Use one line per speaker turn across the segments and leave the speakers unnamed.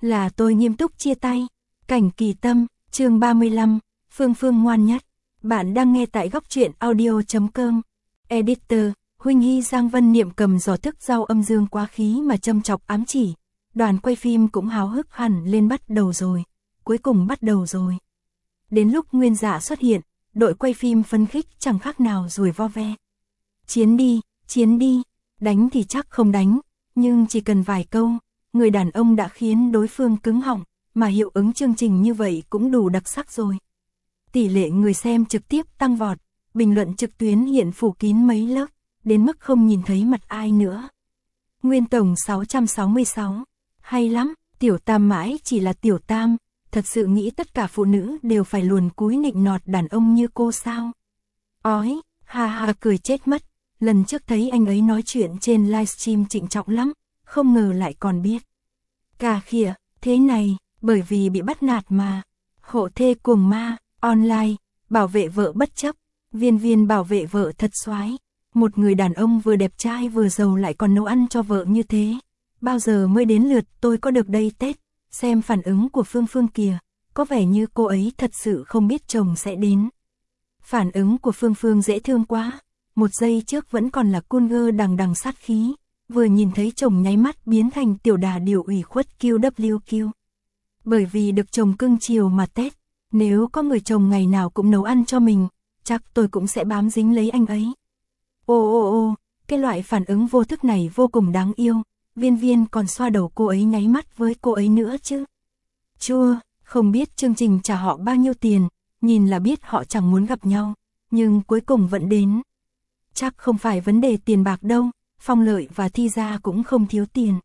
là tôi nghiêm túc chia tay. Cảnh Kỳ Tâm, chương 35, Phương Phương ngoan nhất. Bạn đang nghe tại góc truyện audio.com. Editor, Huynh Hy Giang Vân Niệm cầm giỏ thức rau âm dương quá khí mà châm chọc ám chỉ. Đoàn quay phim cũng háo hức hẳn lên bắt đầu rồi. Cuối cùng bắt đầu rồi. Đến lúc Nguyên Dạ xuất hiện, đội quay phim phấn khích chẳng khác nào ruồi vo ve. Chiến đi, đánh thì chắc không đánh, nhưng chỉ cần vài câu, người đàn ông đã khiến đối phương cứng họng, mà hiệu ứng chương trình như vậy cũng đủ đặc sắc rồi. Tỷ lệ người xem trực tiếp tăng vọt, bình luận trực tuyến hiện phủ kín mấy lớp, đến mức không nhìn thấy mặt ai nữa. Nguyên tổng 666, hay lắm, Tiểu Tam mãi chỉ là Tiểu Tam, thật sự nghĩ tất cả phụ nữ đều phải luồn cúi nịnh nọt đàn ông như cô sao? Ói, ha ha cười chết mất, lần trước thấy anh ấy nói chuyện trên livestream trịnh trọng lắm, không ngờ lại còn biết. Cà khịa, thế này, bởi vì bị bắt nạt mà. Hộ thê cuồng ma, online, bảo vệ vợ bất chấp, Viên bảo vệ vợ thật xoái. Một người đàn ông vừa đẹp trai vừa giàu lại còn nấu ăn cho vợ như thế. Bao giờ mới đến lượt tôi có được đây Tết? Xem phản ứng của Phương Phương kìa, có vẻ như cô ấy thật sự không biết chồng sẽ đến. Phản ứng của Phương Phương dễ thương quá, một giây trước vẫn còn là cool girl đằng đằng sát khí, vừa nhìn thấy chồng nháy mắt biến thành tiểu đà điểu ủy khuất QWQ. Bởi vì được chồng cưng chiều mà Tết, nếu có người chồng ngày nào cũng nấu ăn cho mình, chắc tôi cũng sẽ bám dính lấy anh ấy. Ô, cái loại phản ứng vô thức này vô cùng đáng yêu, Viên còn xoa đầu cô ấy nháy mắt với cô ấy nữa chứ. Chua, không biết chương trình trả họ bao nhiêu tiền, nhìn là biết họ chẳng muốn gặp nhau, nhưng cuối cùng vẫn đến. Chắc không phải vấn đề tiền bạc đâu, Phong Lợi và Thi Gia cũng không thiếu tiền.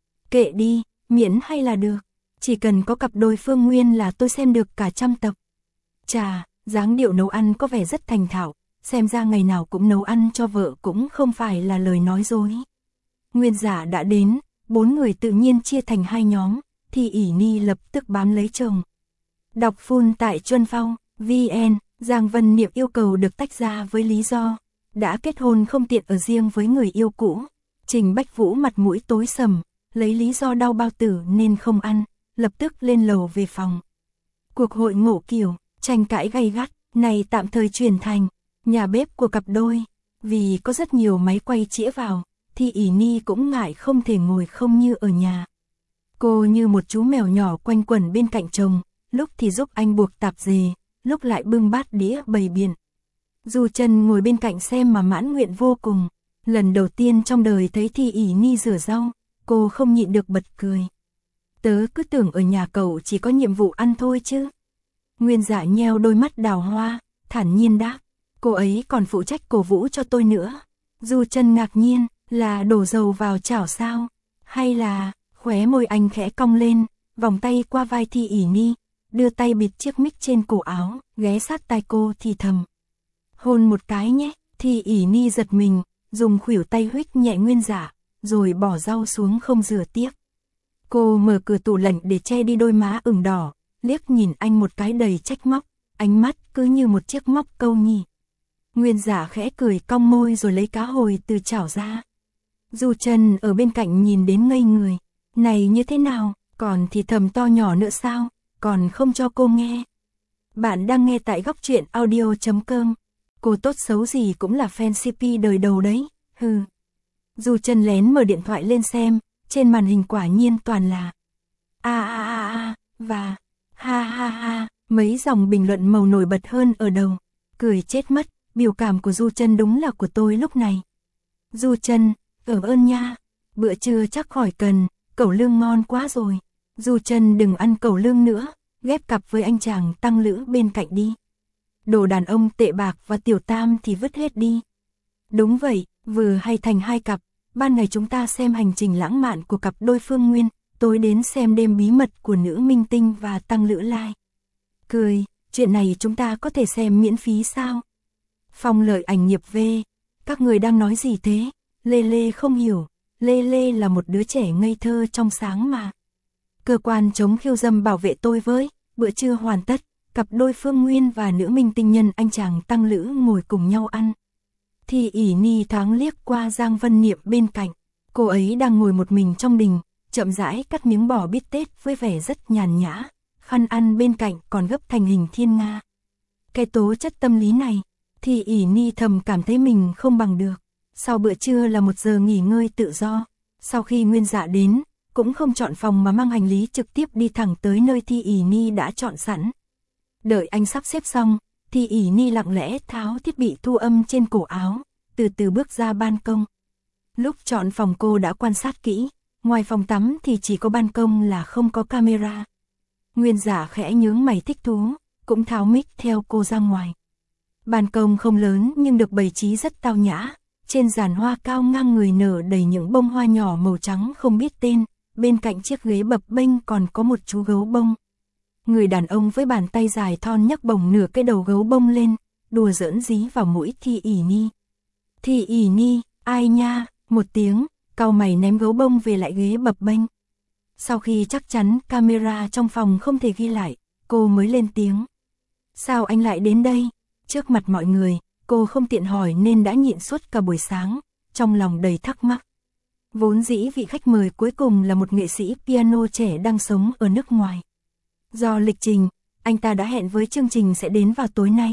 Kệ đi, miễn hay là được, chỉ cần có cặp đôi Phương Nguyên là tôi xem được cả 100 tập. Chà, dáng điệu nấu ăn có vẻ rất thành thạo, xem ra ngày nào cũng nấu ăn cho vợ cũng không phải là lời nói dối. Nguyên Dạ đã đến, 4 người tự nhiên chia thành 2 nhóm, thì ỷ Ni lập tức bám lấy chồng. Đọc full tại Chuân Phong, VN, Giang Vân Niệm yêu cầu được tách ra với lý do đã kết hôn không tiện ở riêng với người yêu cũ. Trình Bách Vũ mặt mũi tối sầm, lấy lý do đau bao tử nên không ăn, lập tức lên lầu về phòng. Cuộc hội ngộ kiểu, tranh cãi gay gắt, này tạm thời chuyển thành nhà bếp của cặp đôi, vì có rất nhiều máy quay chĩa vào, thì ỷ Ni cũng ngại không thể ngồi không như ở nhà. Cô như một chú mèo nhỏ quanh quẩn bên cạnh chồng, lúc thì giúp anh buộc tạp dề, lúc lại bưng bát đĩa bày biện. Du Chân ngồi bên cạnh xem mà mãn nguyện vô cùng, lần đầu tiên trong đời thấy Thi ỷ Ni rửa rau, cô không nhịn được bật cười. Tớ cứ tưởng ở nhà cậu chỉ có nhiệm vụ ăn thôi chứ. Nguyên Dạ nheo đôi mắt đào hoa, thản nhiên đáp, cô ấy còn phụ trách cổ vũ cho tôi nữa. Du Chân ngạc nhiên, là đổ dầu vào chảo sao? Hay là, khóe môi anh khẽ cong lên, vòng tay qua vai Thi ỷ Ni, đưa tay bịt chiếc mic trên cổ áo, ghé sát tai cô thì thầm. Hôn một cái nhé, Thi ỷ Ni giật mình, dùng khuỷu tay huých nhẹ Nguyên Dạ, rồi bỏ rau xuống không rửa tiếp. Cô mở cửa tủ lạnh để che đi đôi má ửng đỏ, liếc nhìn anh một cái đầy trách móc, ánh mắt cứ như một chiếc móc câu nhỉ. Nguyên Dạ khẽ cười cong môi rồi lấy cá hồi từ chảo ra. Du Chân ở bên cạnh nhìn đến ngây người, này như thế nào, còn thì thầm to nhỏ nữa sao, còn không cho cô nghe. Bạn đang nghe tại góc truyện audio.com, cô tốt xấu gì cũng là fan CP đời đầu đấy, hừ. Du Chân lén mở điện thoại lên xem, trên màn hình quả nhiên toàn là và ha, mấy dòng bình luận màu nổi bật hơn ở đầu, cười chết mất, biểu cảm của Du Chân đúng là của tôi lúc này. Du Chân, ơn nha, bữa trưa chắc khỏi cần, cẩu lương ngon quá rồi. Du Chân đừng ăn cẩu lương nữa, ghép cặp với anh chàng tăng lữ bên cạnh đi. Đồ đàn ông tệ bạc và Tiểu Tam thì vứt hết đi. Đúng vậy, vừa hay thành 2 cặp, ban ngày chúng ta xem hành trình lãng mạn của cặp đôi Phương Nguyên, tối đến xem đêm bí mật của nữ minh tinh và tăng lữ lai. Cười, chuyện này chúng ta có thể xem miễn phí sao? Phong Lợi ảnh nghiệp V, các người đang nói gì thế? Lê không hiểu, Lê là một đứa trẻ ngây thơ trong sáng mà. Cơ quan chống khiêu dâm bảo vệ tôi với, bữa trưa hoàn tất, cặp đôi Phương Nguyên và nữ minh tinh nhân anh chàng tăng lữ ngồi cùng nhau ăn. Thì ỷ Ni thoáng liếc qua Giang Vân Niệm bên cạnh, cô ấy đang ngồi một mình trong đình, chậm rãi cắt miếng bò bít tết với vẻ rất nhàn nhã, khăn ăn bên cạnh còn gấp thành hình thiên nga. Cái tố chất tâm lý này, thì ỉ ni thầm cảm thấy mình không bằng được. Sau bữa trưa là 1 giờ nghỉ ngơi tự do, sau khi Nguyên Dạ đến, cũng không chọn phòng mà mang hành lý trực tiếp đi thẳng tới nơi Thi ỉ ni đã chọn sẵn. Đợi anh sắp xếp xong, Thi ỉ ni lặng lẽ tháo thiết bị thu âm trên cổ áo, từ từ bước ra ban công. Lúc chọn phòng cô đã quan sát kỹ, ngoài phòng tắm thì chỉ có ban công là không có camera. Nguyên Dạ khẽ nhướng mày thích thú, cũng tháo mic theo cô ra ngoài. Ban công không lớn nhưng được bày trí rất tao nhã, trên giàn hoa cao ngang người nở đầy những bông hoa nhỏ màu trắng không biết tên, bên cạnh chiếc ghế bập bênh còn có một chú gấu bông. Người đàn ông với bàn tay dài thon nhấc bổng nửa cái đầu gấu bông lên, đùa giỡn dí vào mũi Thi ỉ ni. Thi ỉ ni, ai nha, một tiếng, cau mày ném gấu bông về lại ghế bập bênh. Sau khi chắc chắn camera trong phòng không thể ghi lại, cô mới lên tiếng. Sao anh lại đến đây? Trước mặt mọi người, cô không tiện hỏi nên đã nhịn suốt cả buổi sáng, trong lòng đầy thắc mắc. Vốn dĩ vị khách mời cuối cùng là một nghệ sĩ piano trẻ đang sống ở nước ngoài. Do lịch trình, anh ta đã hẹn với chương trình sẽ đến vào tối nay.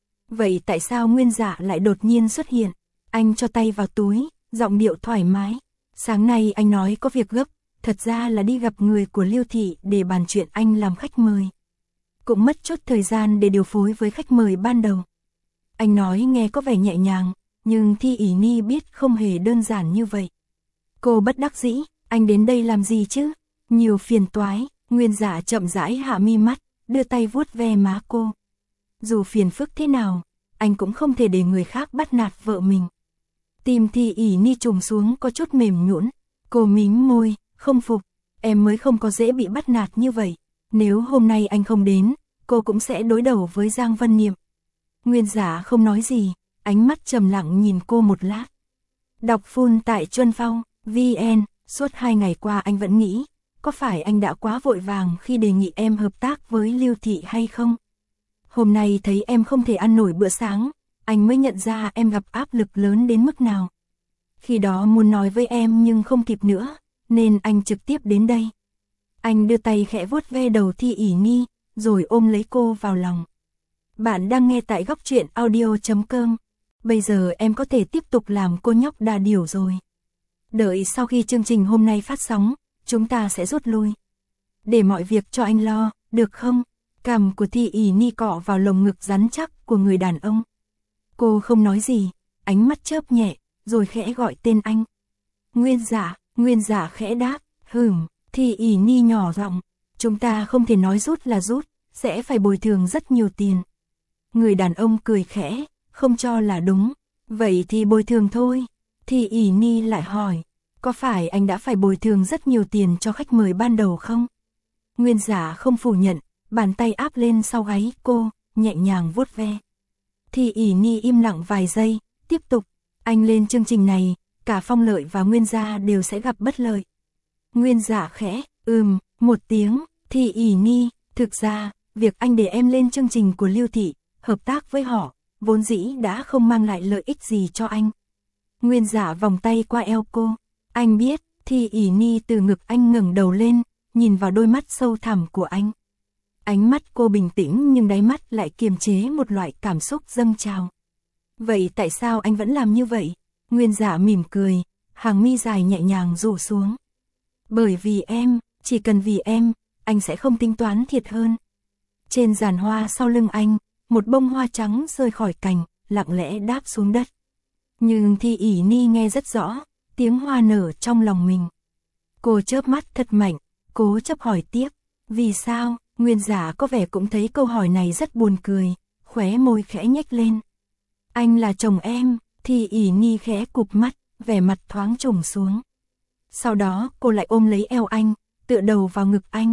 Vậy tại sao Nguyên Dạ lại đột nhiên xuất hiện? Anh cho tay vào túi, giọng điệu thoải mái. Sáng nay anh nói có việc gấp, thật ra là đi gặp người của Liêu thị để bàn chuyện anh làm khách mời. Cũng mất chút thời gian để điều phối với khách mời ban đầu. Anh nói nghe có vẻ nhẹ nhàng, nhưng Thi ỉ ni biết không hề đơn giản như vậy. Cô bất đắc dĩ, anh đến đây làm gì chứ? Nhiều phiền toái. Nguyên Dạ chậm rãi hạ mi mắt, đưa tay vuốt ve má cô. Dù phiền phức thế nào, anh cũng không thể để người khác bắt nạt vợ mình. Tim Thi ỉ ni trùng xuống có chút mềm nhũn. Cô mím môi, không phục, em mới không có dễ bị bắt nạt như vậy. Nếu hôm nay anh không đến, cô cũng sẽ đối đầu với Giang Vân Niệm. Nguyên Dạ không nói gì, ánh mắt trầm lặng nhìn cô một lát. Đọc full tại Chuân Phong, VN, suốt 2 ngày qua anh vẫn nghĩ, có phải anh đã quá vội vàng khi đề nghị em hợp tác với Liêu thị hay không? Hôm nay thấy em không thể ăn nổi bữa sáng, anh mới nhận ra em gặp áp lực lớn đến mức nào. Khi đó muốn nói với em nhưng không kịp nữa, nên anh trực tiếp đến đây. Anh đưa tay khẽ vuốt ve đầu Thi ỉ ni, rồi ôm lấy cô vào lòng. Bạn đang nghe tại Góc Truyện Audio.com. Bây giờ em có thể tiếp tục làm cô nhóc đà điểu rồi. Đợi sau khi chương trình hôm nay phát sóng, chúng ta sẽ rút lui. Để mọi việc cho anh lo, được không? Cằm của Thi ỉ ni cọ vào lồng ngực rắn chắc của người đàn ông. Cô không nói gì, ánh mắt chớp nhẹ, rồi khẽ gọi tên anh. Nguyên Dạ khẽ đáp, Thi ỉ ni nhỏ giọng, chúng ta không thể nói rút là rút, sẽ phải bồi thường rất nhiều tiền. Người đàn ông cười khẽ, không cho là đúng, vậy thì bồi thường thôi. Thi ỉ ni lại hỏi, có phải anh đã phải bồi thường rất nhiều tiền cho khách mời ban đầu không? Nguyên Dạ không phủ nhận, bàn tay áp lên sau gáy cô, nhẹ nhàng vuốt ve. Thi ỉ ni im lặng vài giây, tiếp tục, anh lên chương trình này, cả Phong Lợi và Nguyên Gia đều sẽ gặp bất lợi. Nguyên Dạ khẽ, một tiếng. Thi ỉ ni, thực ra, việc anh để em lên chương trình của Liêu thị, hợp tác với họ, vốn dĩ đã không mang lại lợi ích gì cho anh. Nguyên Dạ vòng tay qua eo cô, anh biết. Thi ỉ ni từ ngực anh ngẩng đầu lên, nhìn vào đôi mắt sâu thẳm của anh. Ánh mắt cô bình tĩnh nhưng đáy mắt lại kiềm chế một loại cảm xúc dâng trào. Vậy tại sao anh vẫn làm như vậy? Nguyên Dạ mỉm cười, hàng mi dài nhẹ nhàng rủ xuống. Bởi vì em, chỉ cần vì em, anh sẽ không tính toán thiệt hơn. Trên giàn hoa sau lưng anh, một bông hoa trắng rơi khỏi cành, lặng lẽ đáp xuống đất. Nhưng Thi ỉ ni nghe rất rõ, tiếng hoa nở trong lòng mình. Cô chớp mắt thật mạnh, cố chấp hỏi tiếp, vì sao? Nguyên Dạ có vẻ cũng thấy câu hỏi này rất buồn cười, khóe môi khẽ nhếch lên. Anh là chồng em. Thi ỉ ni khẽ cụp mắt, vẻ mặt thoáng trùng xuống. Sau đó cô lại ôm lấy eo anh, tựa đầu vào ngực anh.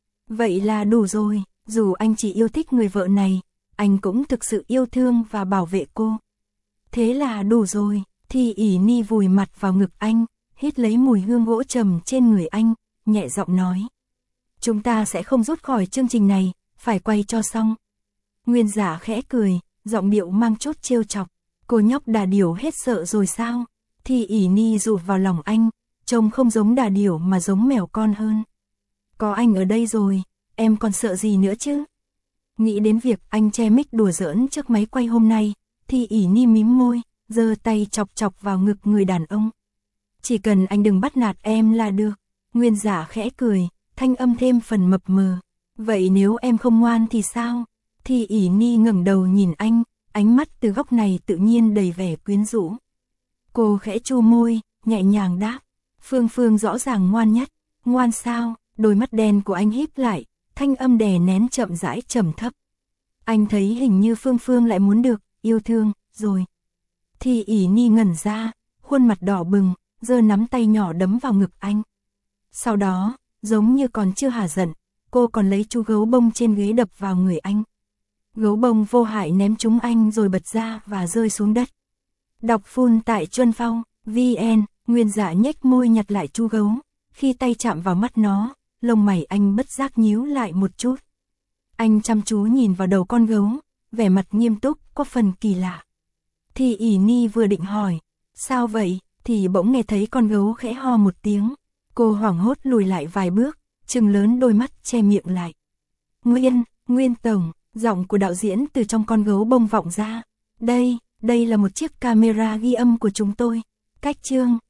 Vậy là đủ rồi, dù anh chỉ yêu thích người vợ này, anh cũng thực sự yêu thương và bảo vệ cô. Thế là đủ rồi. Thi ỉ ni vùi mặt vào ngực anh, hít lấy mùi hương gỗ trầm trên người anh, nhẹ giọng nói. Chúng ta sẽ không rút khỏi chương trình này, phải quay cho xong. Nguyên Dạ khẽ cười, giọng điệu mang chút trêu chọc. Cô nhóc đà điểu hết sợ rồi sao? Thi ỉ ni dụt vào lòng anh, trông không giống đà điểu mà giống mèo con hơn. Có anh ở đây rồi, em còn sợ gì nữa chứ? Nghĩ đến việc anh che mic đùa giỡn trước máy quay hôm nay, thì ỉ ni mím môi, giơ tay chọc chọc vào ngực người đàn ông. Chỉ cần anh đừng bắt nạt em là được. Nguyên Dạ khẽ cười, thanh âm thêm phần mập mờ. Vậy nếu em không ngoan thì sao? Thì ỉ ni ngẩng đầu nhìn anh, ánh mắt từ góc này tự nhiên đầy vẻ quyến rũ. Cô khẽ chu môi, nhẹ nhàng đáp. Phương Phương rõ ràng ngoan nhất. Ngoan sao? Đôi mắt đen của anh híp lại, thanh âm đè nén chậm rãi trầm thấp. Anh thấy hình như Phương Phương lại muốn được yêu thương rồi. Thì ỉ ni ngẩn ra, khuôn mặt đỏ bừng, giơ nắm tay nhỏ đấm vào ngực anh. Sau đó, giống như còn chưa hả giận, cô còn lấy chú gấu bông trên ghế đập vào người anh. Gấu bông vô hại ném trúng anh rồi bật ra và rơi xuống đất. Đọc full tại Chuân Phong, VN, Nguyên Dạ nhếch môi nhặt lại chú gấu. Khi tay chạm vào mắt nó, lông mày anh bất giác nhíu lại một chút. Anh chăm chú nhìn vào đầu con gấu, vẻ mặt nghiêm túc, có phần kỳ lạ. Thì ỉ ni vừa định hỏi, sao vậy, thì bỗng nghe thấy con gấu khẽ ho một tiếng. Cô hoảng hốt lùi lại vài bước, trừng lớn đôi mắt che miệng lại. Nguyên Tổng, giọng của đạo diễn từ trong con gấu bông vọng ra. Đây là một chiếc camera ghi âm của chúng tôi. Cách chương